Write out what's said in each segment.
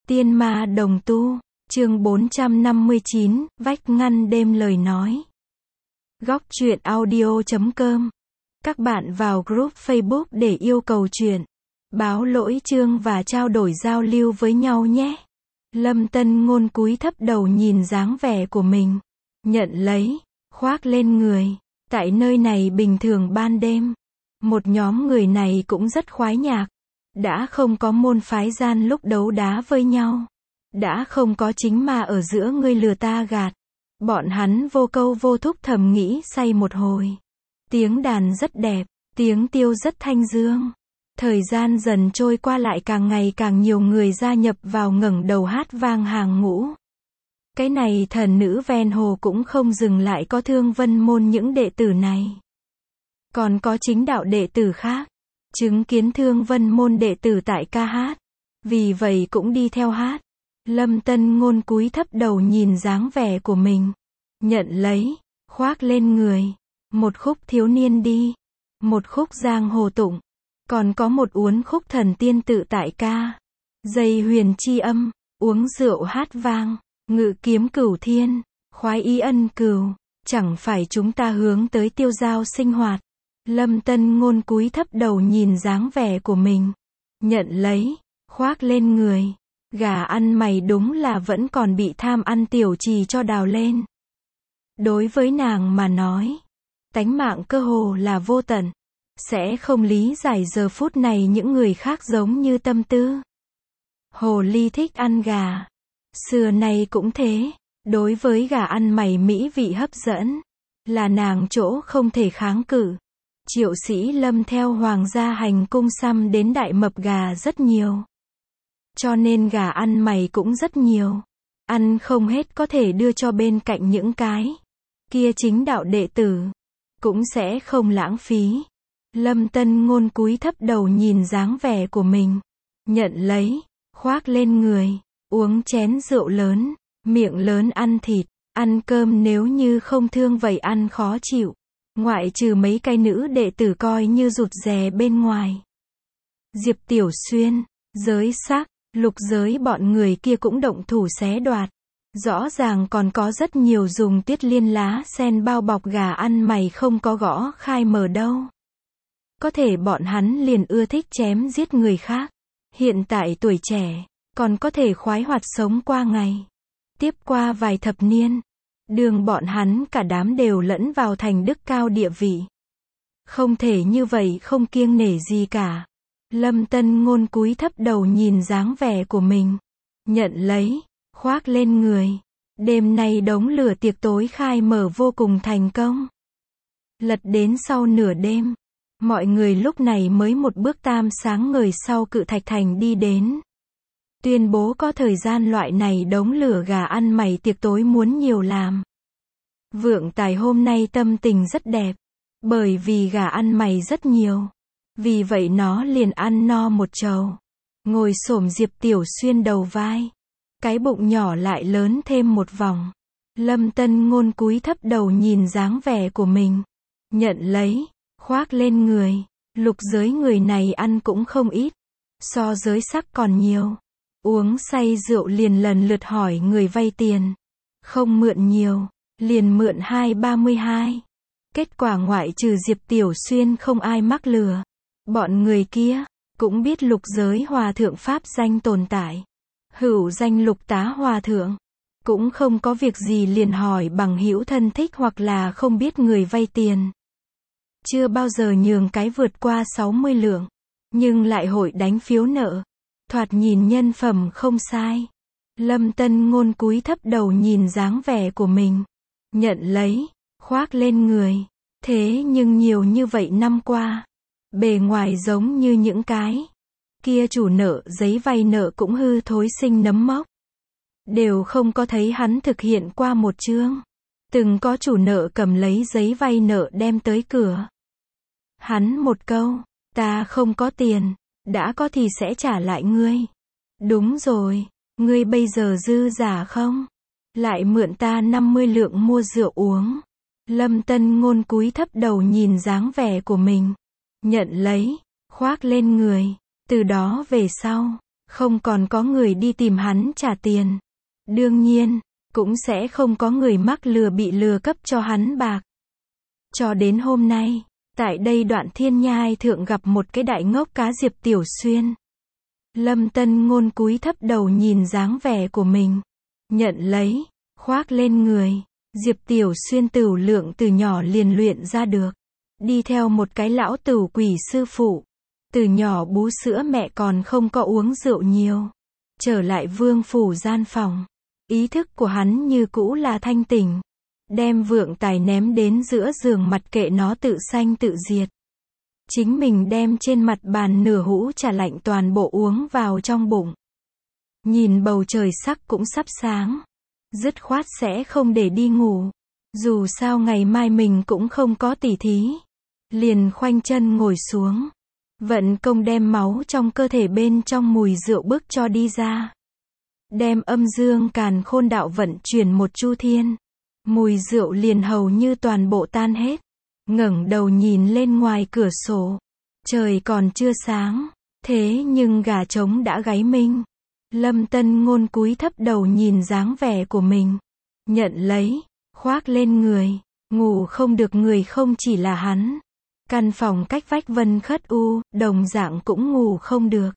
Tiên ma đồng tu, chương 459, vách ngăn đêm lời nói. Góc truyện audio.com. Các bạn vào group Facebook để yêu cầu truyện, báo lỗi chương và trao đổi giao lưu với nhau nhé. Lâm Tân Ngôn cúi thấp đầu nhìn dáng vẻ của mình, nhận lấy, khoác lên người. Tại nơi này bình thường ban đêm, một nhóm người này cũng rất khoái nhạc. Đã không có môn phái gian lúc đấu đá với nhau. Đã không có chính ma ở giữa ngươi lừa ta gạt. Bọn hắn vô câu vô thúc thầm nghĩ say một hồi. Tiếng đàn rất đẹp, tiếng tiêu rất thanh dương. Thời gian dần trôi qua lại càng ngày càng nhiều người gia nhập vào ngẩng đầu hát vang hàng ngũ. Cái này thần nữ ven hồ cũng không dừng lại có Thương Vân môn những đệ tử này. Còn có chính đạo đệ tử khác. Chứng kiến Thương Vân môn đệ tử tại ca hát. Vì vậy cũng đi theo hát. Lâm Tân Ngôn cúi thấp đầu nhìn dáng vẻ của mình. Nhận lấy, khoác lên người. Một khúc thiếu niên đi. Một khúc giang hồ tụng. Còn có một uốn khúc thần tiên tự tại ca. Dây huyền chi âm, uống rượu hát vang. Ngự kiếm cửu thiên, khoái ý ân cừu. Chẳng phải chúng ta hướng tới tiêu giao sinh hoạt. Lâm Tân Ngôn cúi thấp đầu nhìn dáng vẻ của mình. Nhận lấy, khoác lên người. Gà ăn mày đúng là vẫn còn bị tham ăn tiểu trì cho đào lên. Đối với nàng mà nói, tánh mạng cơ hồ là vô tận. Sẽ không lý giải giờ phút này những người khác giống như tâm tư. Hồ ly thích ăn gà. Xưa nay cũng thế. Đối với gà ăn mày mỹ vị hấp dẫn, là nàng chỗ không thể kháng cự. Triệu Sĩ Lâm theo hoàng gia hành cung xăm đến đại mập gà rất nhiều. Cho nên gà ăn mày cũng rất nhiều. Ăn không hết có thể đưa cho bên cạnh những cái kia chính đạo đệ tử. Cũng sẽ không lãng phí. Lâm Tân Ngôn cúi thấp đầu nhìn dáng vẻ của mình. Nhận lấy, khoác lên người. Uống chén rượu lớn, miệng lớn ăn thịt. Ăn cơm nếu như không thương vậy ăn khó chịu. Ngoại trừ mấy cái nữ đệ tử coi như rụt rè bên ngoài. Diệp Tiểu Xuyên, giới sắc, lục giới bọn người kia cũng động thủ xé đoạt. Rõ ràng còn có rất nhiều dùng tiết liên lá sen bao bọc gà ăn mày không có gõ khai mở đâu. Có thể bọn hắn liền ưa thích chém giết người khác. Hiện tại tuổi trẻ, còn có thể khoái hoạt sống qua ngày. Tiếp qua vài thập niên. Đường bọn hắn cả đám đều lẫn vào thành đức cao địa vị. Không thể như vậy không kiêng nể gì cả. Lâm Tân Ngôn cúi thấp đầu nhìn dáng vẻ của mình. Nhận lấy, khoác lên người. Đêm nay đống lửa tiệc tối khai mở vô cùng thành công. Lật đến sau nửa đêm. Mọi người lúc này mới một bước tam sáng ngời sau Cự Thạch Thành đi đến. Tuyên bố có thời gian loại này đống lửa gà ăn mày tiệc tối muốn nhiều làm. Vượng Tài hôm nay tâm tình rất đẹp. Bởi vì gà ăn mày rất nhiều. Vì vậy nó liền ăn no một chầu. Ngồi xổm Diệp Tiểu Xuyên đầu vai. Cái bụng nhỏ lại lớn thêm một vòng. Lâm Tân Ngôn cúi thấp đầu nhìn dáng vẻ của mình. Nhận lấy, khoác lên người. Lục giới người này ăn cũng không ít. So giới sắc còn nhiều. Uống say rượu liền lần lượt hỏi người vay tiền. Không mượn nhiều, liền mượn 232. Kết quả ngoại trừ Diệp Tiểu Xuyên không ai mắc lừa. Bọn người kia, cũng biết lục giới hòa thượng pháp danh tồn tại. Hữu danh Lục Tá hòa thượng. Cũng không có việc gì liền hỏi bằng hữu thân thích hoặc là không biết người vay tiền. Chưa bao giờ nhường cái vượt qua 60 lượng. Nhưng lại hội đánh phiếu nợ. Thoạt nhìn nhân phẩm không sai. Lâm Tân Ngôn cúi thấp đầu nhìn dáng vẻ của mình. Nhận lấy, khoác lên người. Thế nhưng nhiều như vậy năm qua. Bề ngoài giống như những cái kia chủ nợ giấy vay nợ cũng hư thối sinh nấm mốc. Đều không có thấy hắn thực hiện qua một chương. Từng có chủ nợ cầm lấy giấy vay nợ đem tới cửa. Hắn một câu, ta không có tiền. Đã có thì sẽ trả lại ngươi. Đúng rồi, ngươi bây giờ dư giả không? Lại mượn ta 50 lượng mua rượu uống. Lâm Tân Ngôn cúi thấp đầu nhìn dáng vẻ của mình. Nhận lấy, khoác lên người. Từ đó về sau, Không còn có người đi tìm hắn trả tiền. Đương nhiên, cũng sẽ không có người mắc lừa bị lừa cấp cho hắn bạc. Cho đến hôm nay, tại đây đoạn thiên nhai thượng gặp một cái đại ngốc cá Diệp Tiểu Xuyên. Lâm Tân Ngôn cúi thấp đầu nhìn dáng vẻ của mình. Nhận lấy, khoác lên người. Diệp Tiểu Xuyên tửu lượng từ nhỏ liền luyện ra được. Đi theo một cái lão tửu quỷ sư phụ. Từ nhỏ bú sữa mẹ còn không có uống rượu nhiều. Trở lại vương phủ gian phòng. Ý thức của hắn như cũ là thanh tỉnh. Đem vượng tài ném đến giữa giường mặt kệ nó tự sanh tự diệt. Chính mình đem trên mặt bàn nửa hũ trà lạnh toàn bộ uống vào trong bụng. Nhìn bầu trời sắc cũng sắp sáng. Dứt khoát sẽ không để đi ngủ. Dù sao ngày mai mình cũng không có tỉ thí. Liền khoanh chân ngồi xuống. Vận công đem máu trong cơ thể bên trong mùi rượu bức cho đi ra. Đem âm dương càn khôn đạo vận chuyển một chu thiên. Mùi rượu liền hầu như toàn bộ tan hết. Ngẩng đầu nhìn lên ngoài cửa sổ. Trời còn chưa sáng. Thế nhưng gà trống đã gáy minh. Lâm Tân Ngôn cúi thấp đầu nhìn dáng vẻ của mình. Nhận lấy, khoác lên người. Ngủ không được người không chỉ là hắn. Căn phòng cách vách Vân Khất U, đồng dạng cũng ngủ không được.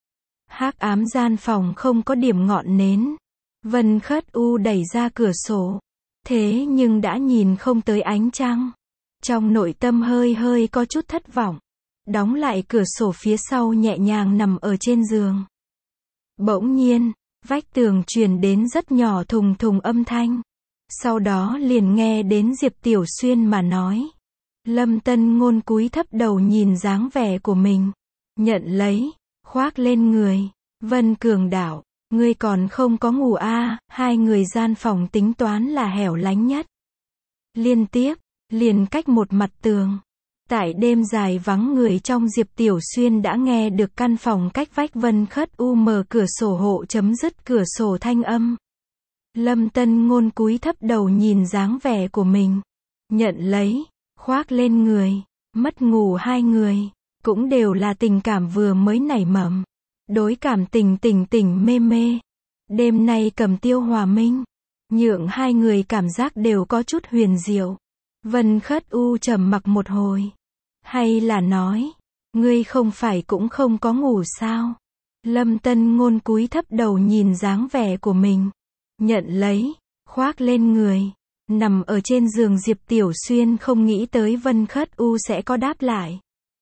Hắc ám gian phòng không có điểm ngọn nến. Vân Khất U đẩy ra cửa sổ. Thế nhưng đã nhìn không tới ánh trăng. Trong nội tâm hơi hơi có chút thất vọng. Đóng lại cửa sổ phía sau nhẹ nhàng nằm ở trên giường. Bỗng nhiên, vách tường truyền đến rất nhỏ thùng thùng âm thanh. Sau đó liền nghe đến Diệp Tiểu Xuyên mà nói. Lâm Tân Ngôn cúi thấp đầu nhìn dáng vẻ của mình. Nhận lấy, khoác lên người. Vân Cường Đạo, ngươi còn không có ngủ à, hai người gian phòng tính toán là hẻo lánh nhất. Liên tiếp, liền cách một mặt tường. Tại đêm dài vắng người trong Diệp Tiểu Xuyên đã nghe được căn phòng cách vách Vân Khất U mở cửa sổ hộ chấm dứt cửa sổ thanh âm. Lâm Tân Ngôn cúi thấp đầu nhìn dáng vẻ của mình. Nhận lấy, khoác lên người. Mất ngủ hai người, cũng đều là tình cảm vừa mới nảy mầm. Đối cảm tình tỉnh mê mê. Đêm nay cầm tiêu hòa minh. Nhượng hai người cảm giác đều có chút huyền diệu. Vân Khất U trầm mặc một hồi. Hay là nói, ngươi không phải cũng không có ngủ sao? Lâm Tân Ngôn cúi thấp đầu nhìn dáng vẻ của mình. Nhận lấy, khoác lên người. Nằm ở trên giường Diệp Tiểu Xuyên không nghĩ tới Vân Khất U sẽ có đáp lại.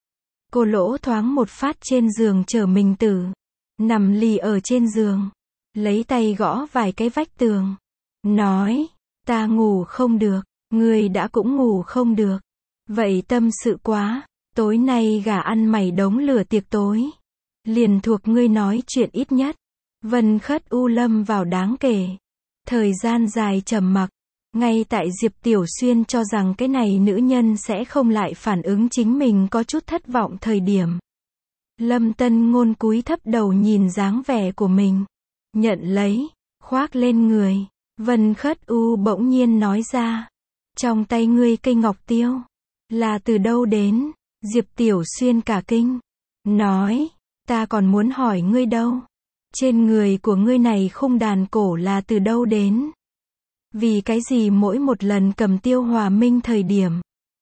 Cô lỗ thoáng một phát trên giường chờ mình tử. Nằm lì ở trên giường. Lấy tay gõ vài cái vách tường. Nói, ta ngủ không được. Ngươi đã cũng ngủ không được. Vậy tâm sự quá. Tối nay gà ăn mày đống lửa tiệc tối. Liền thuộc ngươi nói chuyện ít nhất. Vân Khất U lâm vào đáng kể. Thời gian dài trầm mặc. Ngay tại Diệp Tiểu Xuyên cho rằng cái này nữ nhân sẽ không lại phản ứng chính mình có chút thất vọng thời điểm. Lâm Tân Ngôn cúi thấp đầu nhìn dáng vẻ của mình. Nhận lấy, khoác lên người. Vân Khất U bỗng nhiên nói ra. Trong tay ngươi cây ngọc tiêu. Là từ đâu đến? Diệp Tiểu Xuyên cả kinh. Nói, ta còn muốn hỏi ngươi đâu. Trên người của ngươi này khung đàn cổ là từ đâu đến? Vì cái gì mỗi một lần cầm tiêu hòa minh thời điểm.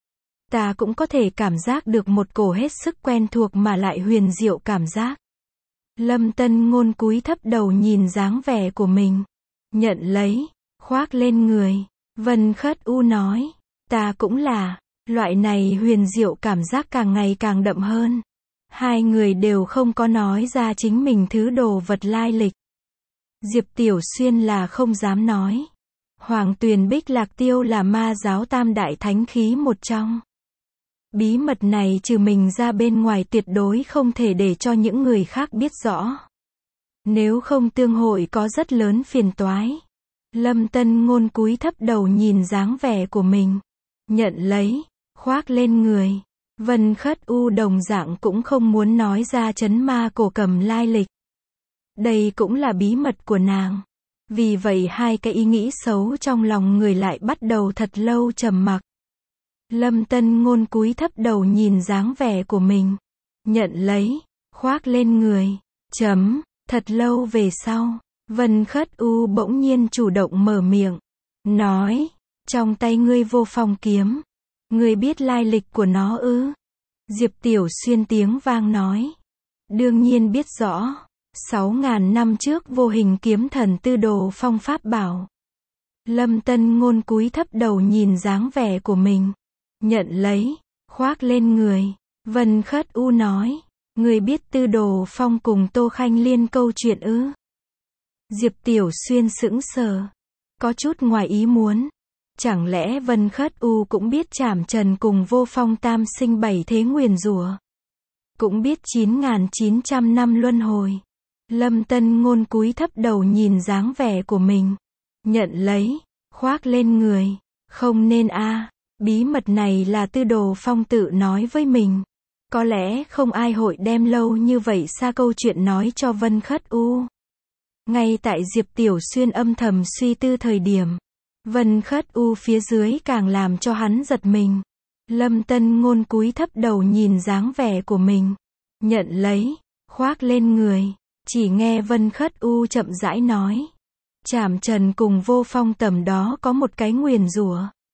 Ta cũng có thể cảm giác được một cổ hết sức quen thuộc mà lại huyền diệu cảm giác. Lâm Tân Ngôn cúi thấp đầu nhìn dáng vẻ của mình. Nhận lấy, khoác lên người. Vân Khất U nói, ta cũng là, loại này huyền diệu cảm giác càng ngày càng đậm hơn. Hai người đều không có nói ra chính mình thứ đồ vật lai lịch. Diệp Tiểu Xuyên là không dám nói. Hoàng Tuyền Bích Lạc Tiêu là ma giáo tam đại thánh khí một trong. Bí mật này trừ mình ra bên ngoài tuyệt đối không thể để cho những người khác biết rõ. Nếu không tương hội có rất lớn phiền toái. Lâm Tân Ngôn cúi thấp đầu nhìn dáng vẻ của mình. Nhận lấy, khoác lên người. Vân Khất U đồng dạng cũng không muốn nói ra trấn ma cổ cầm lai lịch. Đây cũng là bí mật của nàng. Vì vậy hai cái ý nghĩ xấu trong lòng người lại bắt đầu thật lâu trầm mặc. Lâm Tân Ngôn cúi thấp đầu nhìn dáng vẻ của mình. Nhận lấy, khoác lên người. Thật lâu về sau, Vân Khất U bỗng nhiên chủ động mở miệng, nói, trong tay ngươi vô phong kiếm, ngươi biết lai lịch của nó ư? Diệp Tiểu Xuyên tiếng vang nói, đương nhiên biết rõ, 6.000 năm trước vô hình kiếm thần tư đồ phong pháp bảo. Lâm Tân Ngôn cúi thấp đầu nhìn dáng vẻ của mình, nhận lấy, khoác lên người. Vân Khất U nói, người biết tư đồ phong cùng Tô Khanh Liên câu chuyện ư? Diệp Tiểu Xuyên sững sờ, có chút ngoài ý muốn. Chẳng lẽ Vân Khất U cũng biết Trảm Trần cùng vô phong tam sinh 7 thế nguyền rủa, cũng biết 9.900 năm luân hồi. Lâm Tân Ngôn cúi thấp đầu nhìn dáng vẻ của mình, nhận lấy, khoác lên người. Không nên a, bí mật này là tư đồ phong tự nói với mình. Có lẽ không ai hội đem lâu như vậy xa câu chuyện nói cho Vân Khất U. Ngay tại Diệp Tiểu Xuyên âm thầm suy tư thời điểm, Vân Khất U phía dưới càng làm cho hắn giật mình. Lâm Tân Ngôn cúi thấp đầu nhìn dáng vẻ của mình, nhận lấy, khoác lên người. Chỉ nghe Vân Khất U chậm rãi nói, Trảm Trần cùng vô phong tầm đó có một cái nguyền rủa,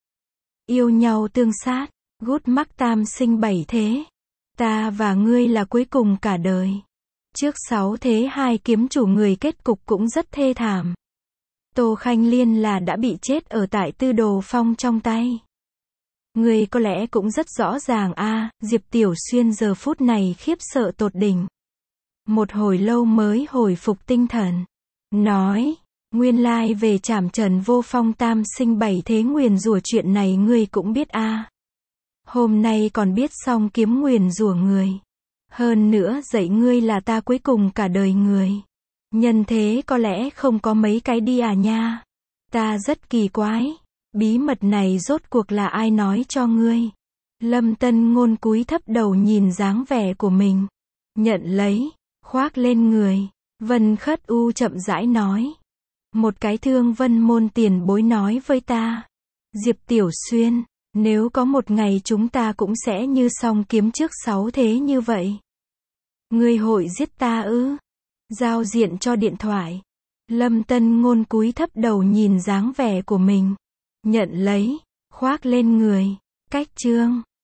yêu nhau tương sát, gút mắc tam sinh 7 thế. Ta và ngươi là cuối cùng cả đời. Trước 6 thế hai kiếm chủ người kết cục cũng rất thê thảm. Tô Khanh Liên là đã bị chết ở tại tư đồ phong trong tay. Ngươi có lẽ cũng rất rõ ràng a. Diệp Tiểu Xuyên giờ phút này khiếp sợ tột đỉnh. Một hồi lâu mới hồi phục tinh thần. Nói, nguyên lai về Trảm Trần vô phong tam sinh 7 thế nguyền rủa chuyện này ngươi cũng biết a. Hôm nay còn biết xong kiếm nguyền rủa người. Hơn nữa dạy ngươi là ta cuối cùng cả đời người. Nhân thế có lẽ không có mấy cái đi à nha. Ta rất kỳ quái. Bí mật này rốt cuộc là ai nói cho ngươi? Lâm Tân Ngôn cúi thấp đầu nhìn dáng vẻ của mình. Nhận lấy, khoác lên người. Vân Khất U chậm rãi nói. Một cái Thương Vân môn tiền bối nói với ta. Diệp Tiểu Xuyên, nếu có một ngày chúng ta cũng sẽ như song kiếm trước 6 thế như vậy. Ngươi hội giết ta ư? Giao diện cho điện thoại. Lâm Tân Ngôn cúi thấp đầu nhìn dáng vẻ của mình. Nhận lấy, khoác lên người. Cách chương